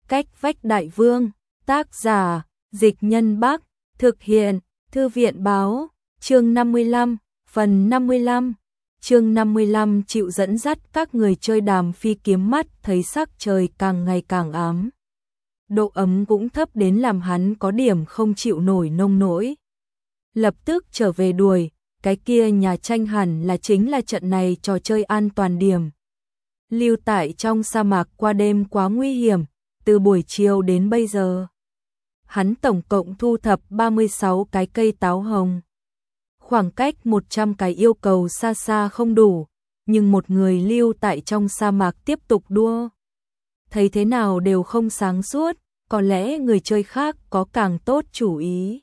Cách vách đại vương, tác giả, Dịch Nhân Bắc, thực hiện, Thư viện báo, chương 55, phần 55. Chương 55 chịu dẫn dắt các người chơi đàm phi kiếm mắt thấy sắc trời càng ngày càng ám. Độ ấm cũng thấp đến làm hắn có điểm không chịu nổi nông nỗi. Lập tức trở về đuổi, cái kia nhà tranh hẳn là chính là trận này trò chơi an toàn điểm. Lưu tại trong sa mạc qua đêm quá nguy hiểm, từ buổi chiều đến bây giờ. Hắn tổng cộng thu thập 36 cái cây táo hồng. Khoảng cách 100 cái yêu cầu xa xa không đủ, nhưng một người lưu tại trong sa mạc tiếp tục đua. Thấy thế nào đều không sáng suốt, có lẽ người chơi khác có càng tốt chủ ý.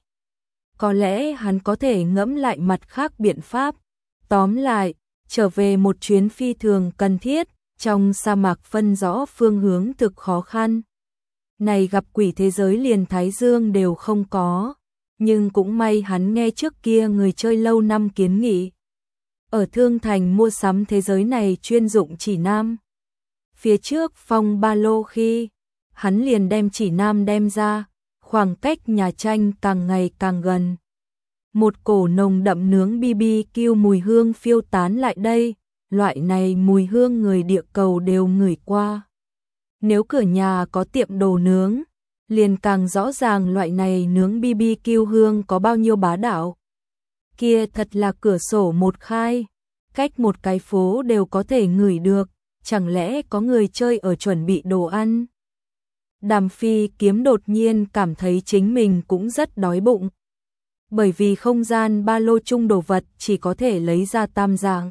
Có lẽ hắn có thể ngẫm lại mặt khác biện pháp. Tóm lại, trở về một chuyến phi thường cần thiết, trong sa mạc phân rõ phương hướng thực khó khăn. Này gặp quỷ thế giới liền Thái Dương đều không có, nhưng cũng may hắn nghe trước kia người chơi lâu năm kiến nghị. Ở Thương Thành mua sắm thế giới này chuyên dụng chỉ nam. Phía trước phong ba lô khi, hắn liền đem chỉ nam đem ra, khoảng cách nhà tranh càng ngày càng gần. Một cổ nồng đậm nướng BBQ mùi hương phiêu tán lại đây, loại này mùi hương người địa cầu đều ngửi qua. Nếu cửa nhà có tiệm đồ nướng, liền càng rõ ràng loại này nướng BBQ hương có bao nhiêu bá đạo. Kia thật là cửa sổ một khai, cách một cái phố đều có thể ngửi được, chẳng lẽ có người chơi ở chuẩn bị đồ ăn. Đàm Phi Kiếm đột nhiên cảm thấy chính mình cũng rất đói bụng. Bởi vì không gian ba lô chung đồ vật chỉ có thể lấy ra tam dạng.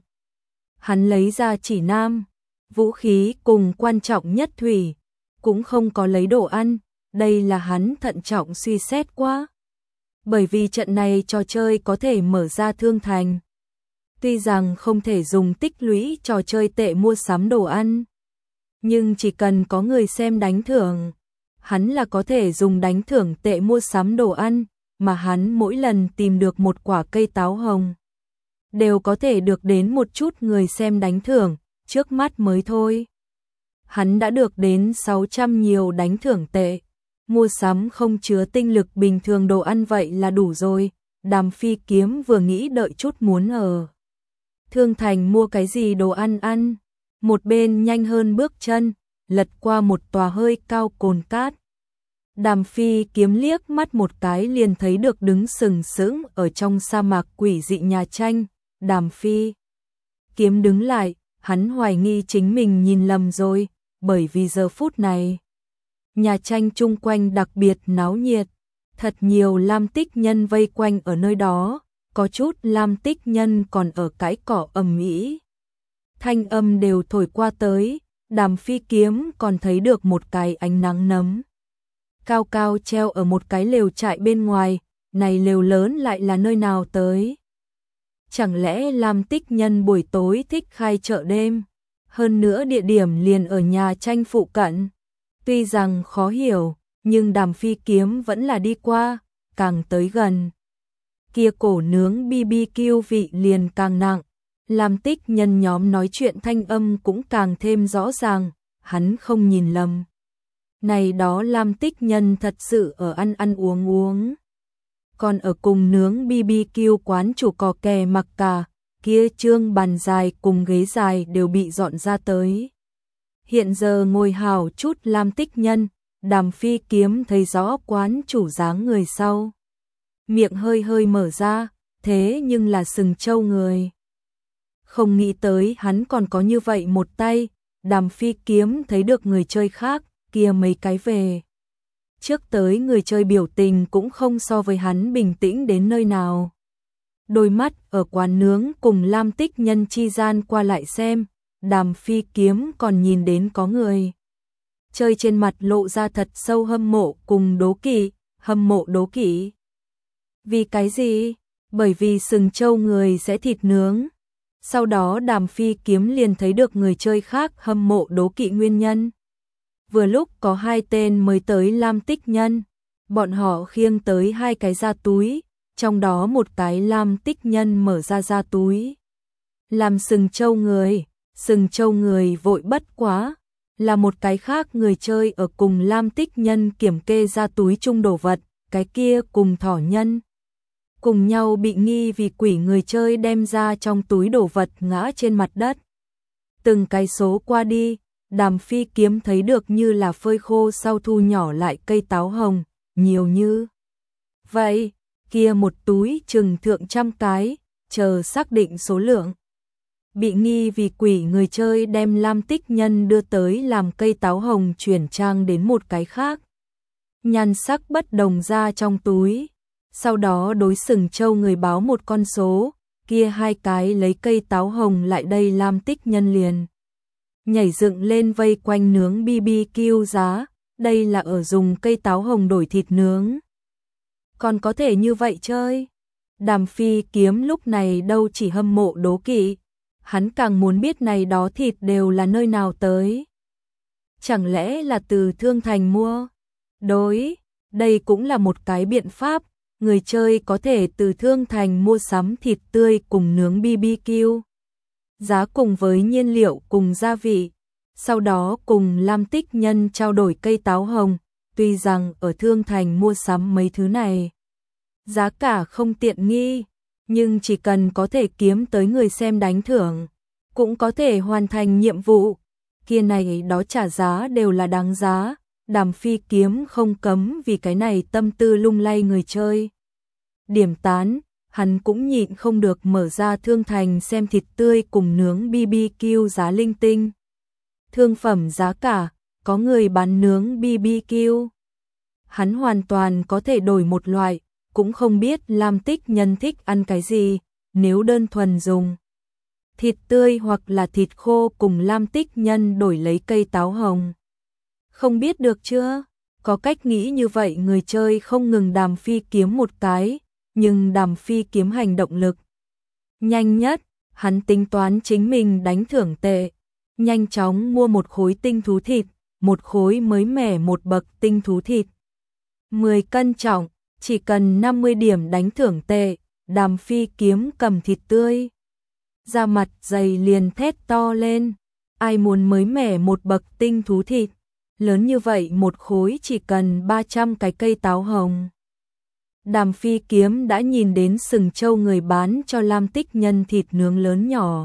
Hắn lấy ra chỉ nam, vũ khí cùng quan trọng nhất thủy, cũng không có lấy đồ ăn, đây là hắn thận trọng suy xét quá. Bởi vì trận này trò chơi có thể mở ra Thương Thành. Tuy rằng không thể dùng tích lũy trò chơi tệ mua sắm đồ ăn, nhưng chỉ cần có người xem đánh thưởng, hắn là có thể dùng đánh thưởng tệ mua sắm đồ ăn, mà hắn mỗi lần tìm được một quả cây táo hồng, đều có thể được đến một chút người xem đánh thưởng, trước mắt mới thôi. Hắn đã được đến 600 nhiều đánh thưởng tệ, mua sắm không chứa tinh lực bình thường đồ ăn vậy là đủ rồi. Đàm Phi Kiếm vừa nghĩ đợi chút muốn ở Thương Thành mua cái gì đồ ăn ăn, một bên nhanh hơn bước chân, lật qua một tòa hơi cao cồn cát. Đàm Phi Kiếm liếc mắt một cái liền thấy được đứng sừng sững ở trong sa mạc quỷ dị nhà tranh. Đàm Phi Kiếm đứng lại, hắn hoài nghi chính mình nhìn lầm rồi, bởi vì giờ phút này nhà tranh chung quanh đặc biệt náo nhiệt, thật nhiều lam tích nhân vây quanh ở nơi đó, có chút lam tích nhân còn ở cái cỏ ầm ĩ. Thanh âm đều thổi qua tới, Đàm Phi Kiếm còn thấy được một cái ánh nắng nấm cao cao treo ở một cái lều trại bên ngoài, này lều lớn lại là nơi nào tới? Chẳng lẽ lam tích nhân buổi tối thích khai chợ đêm? Hơn nữa địa điểm liền ở nhà tranh phụ cận. Tuy rằng khó hiểu, nhưng Đàm Phi Kiếm vẫn là đi qua, càng tới gần. Kia cổ nướng BBQ vị liền càng nặng, lam tích nhân nhóm nói chuyện thanh âm cũng càng thêm rõ ràng, hắn không nhìn lầm. Này đó lam tích nhân thật sự ở ăn uống. Còn ở cùng nướng BBQ quán chủ cò kè mặc cả, kia trương bàn dài cùng ghế dài đều bị dọn ra tới. Hiện giờ ngồi hào chút lam tích nhân, Đàm Phi Kiếm thấy rõ quán chủ dáng người sau. Miệng hơi hơi mở ra, thế nhưng là sừng trâu người. Không nghĩ tới hắn còn có như vậy một tay, Đàm Phi Kiếm thấy được người chơi khác, kia mấy cái về. Trước tới người chơi biểu tình cũng không so với hắn bình tĩnh đến nơi nào. Đôi mắt ở quán nướng cùng lam tích nhân chi gian qua lại xem, Đàm Phi Kiếm còn nhìn đến có người chơi trên mặt lộ ra thật sâu hâm mộ cùng đố kỵ, hâm mộ đố kỵ. Vì cái gì? Bởi vì sừng trâu người sẽ thịt nướng. Sau đó Đàm Phi Kiếm liền thấy được người chơi khác hâm mộ đố kỵ nguyên nhân. Vừa lúc có hai tên mới tới lam tích nhân, bọn họ khiêng tới hai cái da túi, trong đó một cái lam tích nhân mở ra da túi. Làm sừng trâu người vội bất quá, là một cái khác người chơi ở cùng Lam Tích Nhân kiểm kê ra túi chung đồ vật, cái kia cùng Thỏ Nhân cùng nhau bị nghi vì quỷ người chơi đem ra trong túi đồ vật ngã trên mặt đất. Từng cái số qua đi, Đàm Phi Kiếm thấy được như là phơi khô sau thu nhỏ lại cây táo hồng, nhiều như vậy, kia một túi chừng thượng trăm cái, chờ xác định số lượng. Bị nghi vì quỷ người chơi đem Lam Tích Nhân đưa tới làm cây táo hồng chuyển trang đến một cái khác. Nhan sắc bất đồng ra trong túi, sau đó đối Sừng Châu người báo một con số, kia hai cái lấy cây táo hồng lại đây Lam Tích Nhân liền nhảy dựng lên vây quanh nướng BBQ giá, đây là ở dùng cây táo hồng đổi thịt nướng. Còn có thể như vậy chơi? Đàm Phi Kiếm lúc này đâu chỉ hâm mộ đố kỵ, hắn càng muốn biết này đó thịt đều là nơi nào tới. Chẳng lẽ là từ Thương Thành mua? Đối, đây cũng là một cái biện pháp, người chơi có thể từ Thương Thành mua sắm thịt tươi cùng nướng BBQ. Giá cùng với nhiên liệu cùng gia vị, sau đó cùng Lam Tích Nhân trao đổi cây táo hồng, tuy rằng ở Thương Thành mua sắm mấy thứ này, giá cả không tiện nghi, nhưng chỉ cần có thể kiếm tới người xem đánh thưởng, cũng có thể hoàn thành nhiệm vụ, kia này đó trả giá đều là đáng giá, Đàm Phi Kiếm không cấm vì cái này tâm tư lung lay người chơi. Điểm tán, hắn cũng nhịn không được mở ra Thương Thành xem thịt tươi cùng nướng BBQ giá linh tinh. Thương phẩm giá cả, có người bán nướng BBQ. Hắn hoàn toàn có thể đổi một loại, cũng không biết Lam Tích Nhân thích ăn cái gì, nếu đơn thuần dùng thịt tươi hoặc là thịt khô cùng Lam Tích Nhân đổi lấy cây táo hồng. Không biết được chưa? Có cách nghĩ như vậy người chơi không ngừng Đàm Phi Kiếm một cái, nhưng Đàm Phi Kiếm hành động lực nhanh nhất, hắn tính toán chính mình đánh thưởng tệ, nhanh chóng mua một khối tinh thú thịt, một khối mới mẻ một bậc tinh thú thịt. 10 cân trọng, chỉ cần 50 điểm đánh thưởng tệ, Đàm Phi Kiếm cầm thịt tươi. Da mặt dày liền thét to lên, ai muốn mới mẻ một bậc tinh thú thịt, lớn như vậy một khối chỉ cần 300 cái cây táo hồng. Đàm Phi Kiếm đã nhìn đến Sừng Châu người bán cho Lam Tích Nhân thịt nướng lớn nhỏ.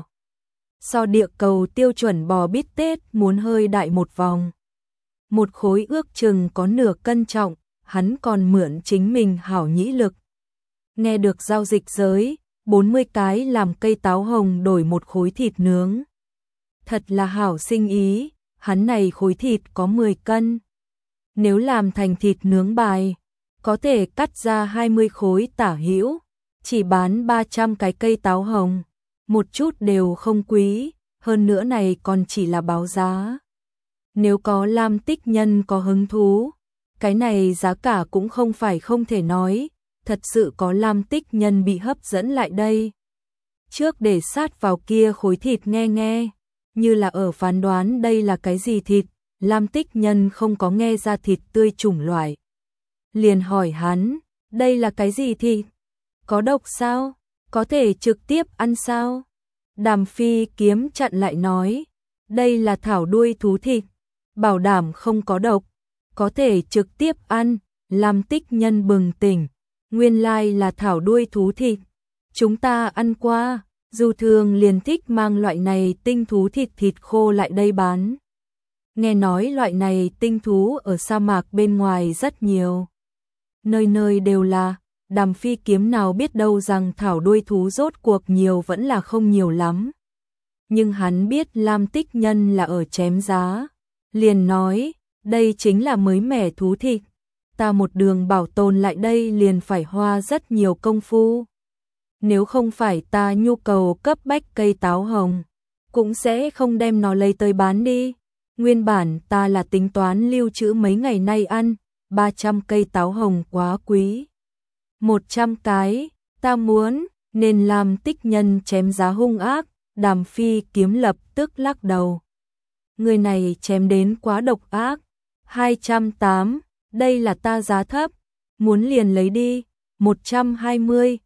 So địa cầu tiêu chuẩn bò bít tết muốn hơi đại một vòng. Một khối ước chừng có nửa cân trọng, hắn còn mượn chính mình hảo nhĩ lực. Nghe được giao dịch giới, 40 cái làm cây táo hồng đổi một khối thịt nướng. Thật là hảo sinh ý, hắn này khối thịt có 10 cân. Nếu làm thành thịt nướng bài, có thể cắt ra 20 khối tả hữu, chỉ bán 300 cái cây táo hồng, một chút đều không quý, hơn nữa này còn chỉ là báo giá. Nếu có Lam Tích Nhân có hứng thú, cái này giá cả cũng không phải không thể nói, thật sự có Lam Tích Nhân bị hấp dẫn lại đây. Trước để sát vào kia khối thịt nghe, như là ở phán đoán đây là cái gì thịt, Lam Tích Nhân không có nghe ra thịt tươi chủng loại. Liền hỏi hắn, đây là cái gì thịt? Có độc sao? Có thể trực tiếp ăn sao? Đàm Phi Kiếm chặn lại nói, đây là thảo đuôi thú thịt, bảo đảm không có độc, có thể trực tiếp ăn. Lam Tích Nhân bừng tỉnh, nguyên lai là thảo đuôi thú thịt, chúng ta ăn qua, dù thường liền thích mang loại này tinh thú thịt khô lại đây bán. Nghe nói loại này tinh thú ở sa mạc bên ngoài rất nhiều, nơi nơi đều là. Đàm Phi Kiếm nào biết đâu rằng thảo đuôi thú rốt cuộc nhiều vẫn là không nhiều lắm. Nhưng hắn biết Lam Tích Nhân là ở chém giá, liền nói, đây chính là mới mẻ thú thịt, ta một đường bảo tồn lại đây liền phải hoa rất nhiều công phu. Nếu không phải ta nhu cầu cấp bách cây táo hồng, cũng sẽ không đem nó lấy tới bán đi. Nguyên bản ta là tính toán lưu trữ mấy ngày nay ăn, 300 cây táo hồng quá quý. 100 cái, ta muốn, nên Lam Tích Nhân chém giá hung ác. Đàm Phi Kiếm lập tức lắc đầu. Người này chém đến quá độc ác. 208, đây là ta giá thấp, muốn liền lấy đi. 120,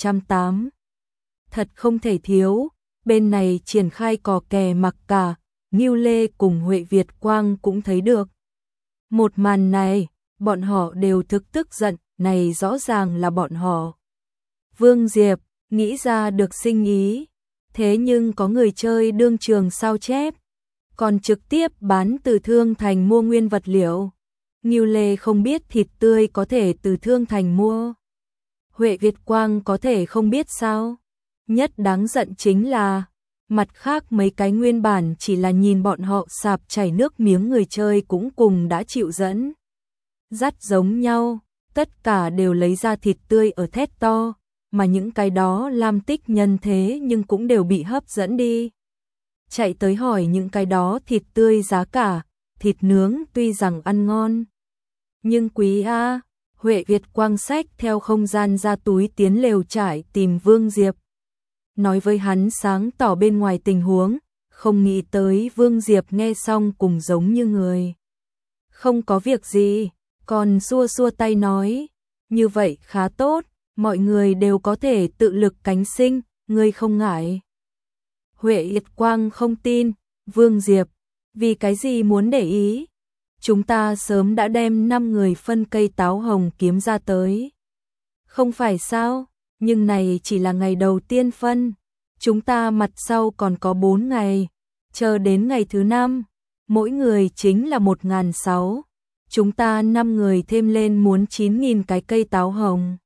208. Thật không thể thiếu, bên này triển khai cò kè mặc cả, Ngưu Lê cùng Huệ Việt Quang cũng thấy được. Một màn này, bọn họ đều thực tức giận, này rõ ràng là bọn họ. Vương Diệp nghĩ ra được sinh ý, thế nhưng có người chơi đương trường sao chép, còn trực tiếp bán từ Thương Thành mua nguyên vật liệu. Ngưu Lê không biết thịt tươi có thể từ Thương Thành mua. Huệ Việt Quang có thể không biết sao? Nhất đáng giận chính là, mặt khác mấy cái nguyên bản chỉ là nhìn bọn họ sạp chảy nước miếng người chơi cũng cùng đã chịu dẫn. Dắt giống nhau, tất cả đều lấy ra thịt tươi ở thét to, mà những cái đó Lam Tích Nhân thế nhưng cũng đều bị hấp dẫn đi. Chạy tới hỏi những cái đó thịt tươi giá cả, thịt nướng tuy rằng ăn ngon. Nhưng quý a, Huệ Việt Quang xách theo không gian ra túi tiến lều trải tìm Vương Diệp. Nói với hắn sáng tỏ bên ngoài tình huống, không nghĩ tới Vương Diệp nghe xong cùng giống như người. Không có việc gì, còn xua xua tay nói, như vậy khá tốt, mọi người đều có thể tự lực cánh sinh, ngươi không ngại. Huệ Việt Quang không tin, Vương Diệp, vì cái gì muốn để ý? Chúng ta sớm đã đem 5 người phân cây táo hồng kiếm ra tới. Không phải sao, nhưng này chỉ là ngày đầu tiên phân. Chúng ta mặt sau còn có 4 ngày, chờ đến ngày thứ 5, mỗi người chính là 1.600. Chúng ta 5 người thêm lên muốn 9.000 cái cây táo hồng.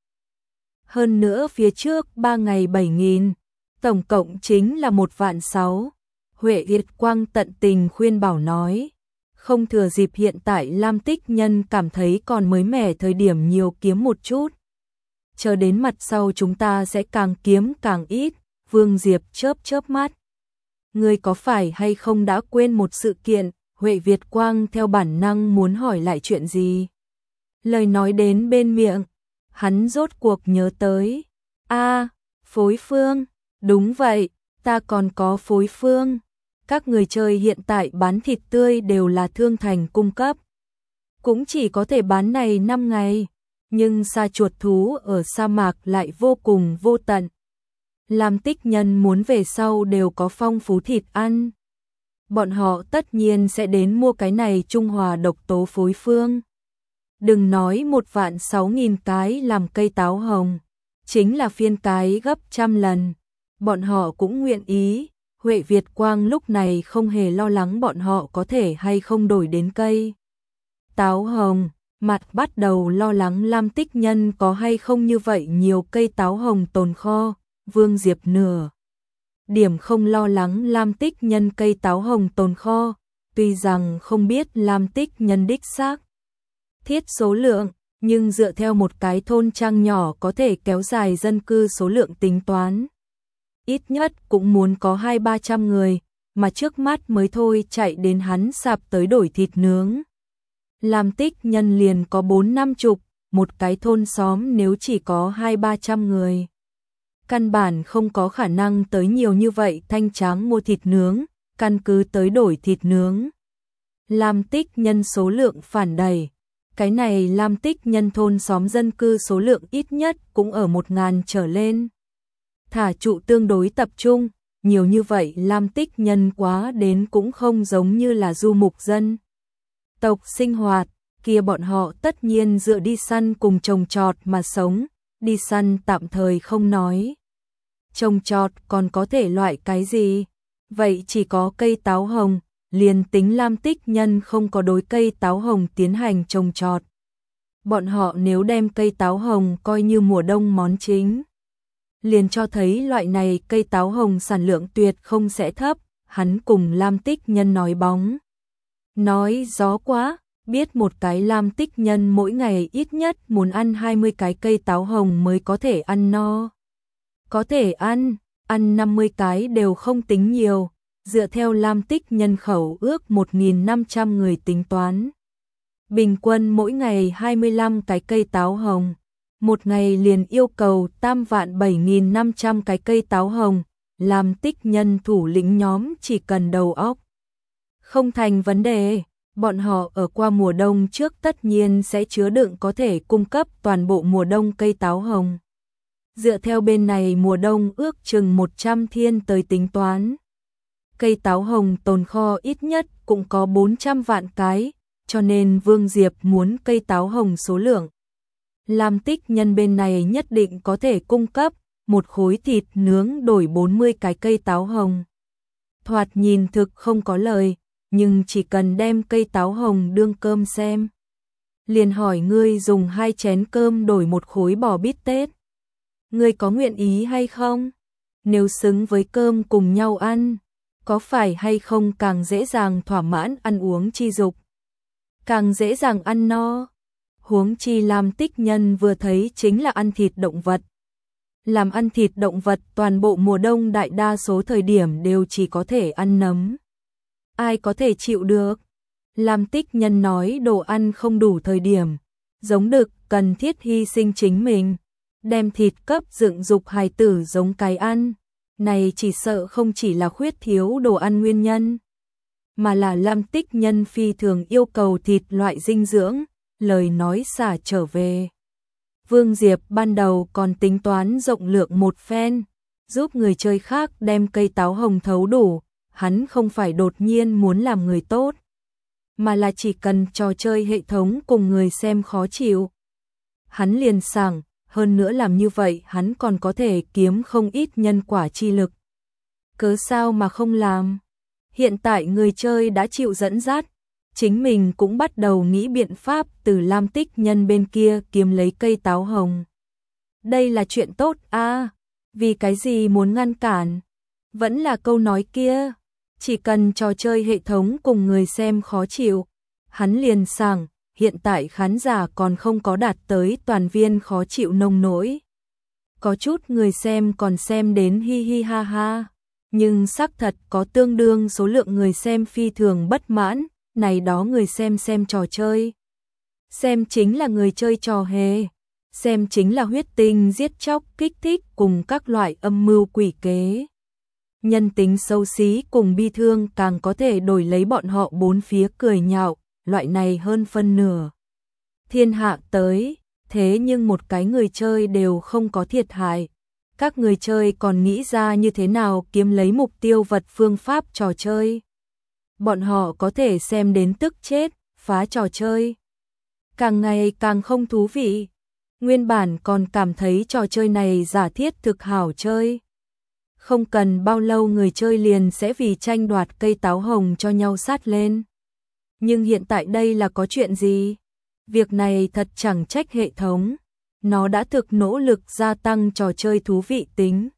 Hơn nữa phía trước 3 ngày 7.000, tổng cộng chính là 1.600.000. Huệ Việt Quang tận tình khuyên bảo nói, không thừa dịp hiện tại Lam Tích Nhân cảm thấy còn mới mẻ thời điểm nhiều kiếm một chút. Chờ đến mặt sau chúng ta sẽ càng kiếm càng ít. Vương Diệp chớp chớp mắt. Ngươi có phải hay không đã quên một sự kiện? Huệ Việt Quang theo bản năng muốn hỏi lại chuyện gì. Lời nói đến bên miệng, hắn rốt cuộc nhớ tới. Phối phương, đúng vậy, ta còn có phối phương. Các người chơi hiện tại bán thịt tươi đều là Thương Thành cung cấp. Cũng chỉ có thể bán này 5 ngày, nhưng sa chuột thú ở sa mạc lại vô cùng vô tận. Lam Tích Nhân muốn về sau đều có phong phú thịt ăn. Bọn họ tất nhiên sẽ đến mua cái này trung hòa độc tố phối phương. Đừng nói 1.600.000 cái làm cây táo hồng, chính là phiên cái gấp 100 lần. Bọn họ cũng nguyện ý. Huệ Việt Quang lúc này không hề lo lắng bọn họ có thể hay không đổi đến cây táo hồng, mặt bắt đầu lo lắng Lam Tích Nhân có hay không như vậy nhiều cây táo hồng tồn kho. Vương Diệp nửa điểm không lo lắng Lam Tích Nhân cây táo hồng tồn kho, tuy rằng không biết Lam Tích Nhân đích xác thiết số lượng, nhưng dựa theo một cái thôn trang nhỏ có thể kéo dài dân cư số lượng tính toán. Ít nhất cũng muốn có 200-300 người, mà trước mắt mới thôi chạy đến hắn sạp tới đổi thịt nướng. Lam Tích Nhân liền có 4-50, một cái thôn xóm nếu chỉ có 200-300 người. Căn bản không có khả năng tới nhiều như vậy thanh tráng mua thịt nướng, căn cứ tới đổi thịt nướng. Lam Tích Nhân số lượng phản đầy. Cái này Lam Tích Nhân thôn xóm dân cư số lượng ít nhất cũng ở 1.000 trở lên. Thả trụ tương đối tập trung, nhiều như vậy Lam Tích Nhân quá đến cũng không giống như là du mục dân tộc sinh hoạt, kia bọn họ tất nhiên dựa đi săn cùng trồng trọt mà sống, đi săn tạm thời không nói. Trồng trọt còn có thể loại cái gì? Vậy chỉ có cây táo hồng, liền tính Lam Tích Nhân không có đối cây táo hồng tiến hành trồng trọt. Bọn họ nếu đem cây táo hồng coi như mùa đông món chính, liền cho thấy loại này cây táo hồng sản lượng tuyệt không sẽ thấp. Hắn cùng Lam Tích Nhân nói bóng nói gió quá, biết một cái Lam Tích Nhân mỗi ngày ít nhất muốn ăn 20 cái cây táo hồng mới có thể ăn no. Có thể ăn 50 cái đều không tính nhiều, dựa theo Lam Tích Nhân khẩu ước 1.500 người tính toán. Bình quân mỗi ngày 25 cái cây táo hồng, một ngày liền yêu cầu 3.7.500 cái cây táo hồng. Lam Tích Nhân thủ lĩnh nhóm chỉ cần đầu óc không thành vấn đề, bọn họ ở qua mùa đông trước tất nhiên sẽ chứa đựng có thể cung cấp toàn bộ mùa đông cây táo hồng. Dựa theo bên này mùa đông ước chừng 100 thiên tới tính toán. cây táo hồng tồn kho ít nhất cũng có 400 vạn cái, cho nên Vương Diệp muốn cây táo hồng số lượng. Lam Tích Nhân bên này nhất định có thể cung cấp, một khối thịt nướng đổi 40 cái cây táo hồng. Thoạt nhìn thực không có lời, nhưng chỉ cần đem cây táo hồng đương cơm xem. Liền hỏi ngươi dùng 2 chén cơm đổi một khối bò bít tết. Ngươi có nguyện ý hay không? Nếu xứng với cơm cùng nhau ăn, có phải hay không càng dễ dàng thỏa mãn ăn uống chi dục, càng dễ dàng ăn no. Huống chi Lam Tích Nhân vừa thấy chính là ăn thịt động vật. Làm ăn thịt động vật toàn bộ mùa đông đại đa số thời điểm đều chỉ có thể ăn nấm. Ai có thể chịu được? Lam Tích Nhân nói đồ ăn không đủ thời điểm, giống đực cần thiết hy sinh chính mình, đem thịt cấp dựng dục hài tử giống cái ăn. Này chỉ sợ không chỉ là khuyết thiếu đồ ăn nguyên nhân, mà là Lam Tích Nhân phi thường yêu cầu thịt loại dinh dưỡng, lời nói xả trở về. Vương Diệp ban đầu còn tính toán rộng lượng một phen, giúp người chơi khác đem cây táo hồng thấu đủ, hắn không phải đột nhiên muốn làm người tốt, mà là chỉ cần trò chơi hệ thống cùng người xem khó chịu. Hắn liền sảng, hơn nữa làm như vậy hắn còn có thể kiếm không ít nhân quả chi lực. Cớ sao mà không làm? Hiện tại người chơi đã chịu dẫn dắt, chính mình cũng bắt đầu nghĩ biện pháp từ Lam Tích Nhân bên kia kiếm lấy cây táo hồng. Đây là chuyện tốt à, vì cái gì muốn ngăn cản? Vẫn là câu nói kia, chỉ cần trò chơi hệ thống cùng người xem khó chịu, hắn liền sảng. Hiện tại khán giả còn không có đạt tới toàn viên khó chịu nông nỗi. Có chút người xem còn xem đến hi hi ha ha, nhưng xác thật có tương đương số lượng người xem phi thường bất mãn, này đó người xem trò chơi. Xem chính là người chơi trò hề, xem chính là huyết tinh giết chóc kích thích cùng các loại âm mưu quỷ kế. Nhân tính xấu xí cùng bi thương càng có thể đổi lấy bọn họ bốn phía cười nhạo. Loại này hơn phân nửa thiên hạ tới, thế nhưng một cái người chơi đều không có thiệt hại. Các người chơi còn nghĩ ra như thế nào kiếm lấy mục tiêu vật phương pháp trò chơi. Bọn họ có thể xem đến tức chết, phá trò chơi. Càng ngày càng không thú vị. Nguyên bản còn cảm thấy trò chơi này giả thiết thực hảo chơi. Không cần bao lâu người chơi liền sẽ vì tranh đoạt cây táo hồng cho nhau sát lên. Nhưng hiện tại đây là có chuyện gì? Việc này thật chẳng trách hệ thống. Nó đã thực nỗ lực gia tăng trò chơi thú vị tính.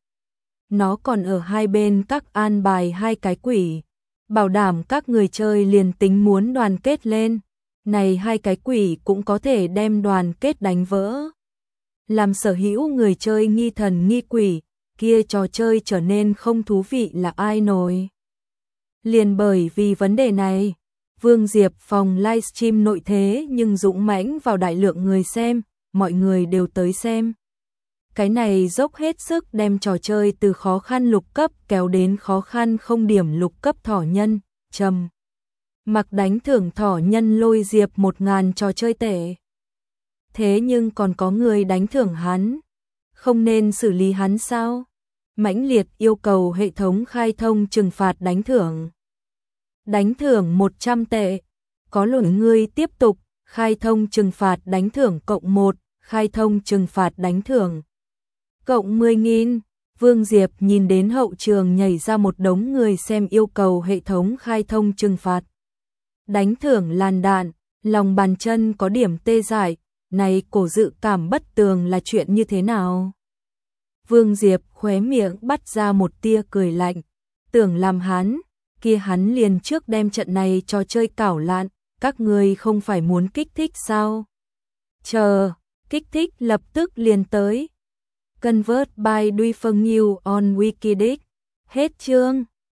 Nó còn ở hai bên các an bài 2 cái quỷ. Bảo đảm các người chơi liền tính muốn đoàn kết lên. Này 2 cái quỷ cũng có thể đem đoàn kết đánh vỡ. Làm sở hữu người chơi nghi thần nghi quỷ, kia trò chơi trở nên không thú vị là ai nổi. Liền bởi vì vấn đề này, Vương Diệp phòng livestream nội thế nhưng dũng mãnh vào đại lượng người xem, mọi người đều tới xem. Cái này dốc hết sức đem trò chơi từ khó khăn lục cấp kéo đến khó khăn không điểm lục cấp thỏ nhân, trầm. Mặc đánh thưởng thỏ nhân lôi Diệp 1000 trò chơi tệ. Thế nhưng còn có người đánh thưởng hắn, không nên xử lý hắn sao? Mãnh liệt yêu cầu hệ thống khai thông trừng phạt đánh thưởng. Đánh thưởng 100 tệ, có lỗi ngươi tiếp tục, khai thông trừng phạt đánh thưởng cộng 1, khai thông trừng phạt đánh thưởng cộng 10.000. Vương Diệp nhìn đến hậu trường nhảy ra một đống người xem yêu cầu hệ thống khai thông trừng phạt đánh thưởng làn đạn, lòng bàn chân có điểm tê dại, này cổ dự cảm bất tường là chuyện như thế nào? Vương Diệp khóe miệng bắt ra một tia cười lạnh, tưởng làm hắn, kia hắn liền trước đem trận này trò chơi cảo lạn, các người không phải muốn kích thích sao? Chờ, kích thích lập tức liền tới. Convert by Duy Phương New on Wikidic. Hết chương.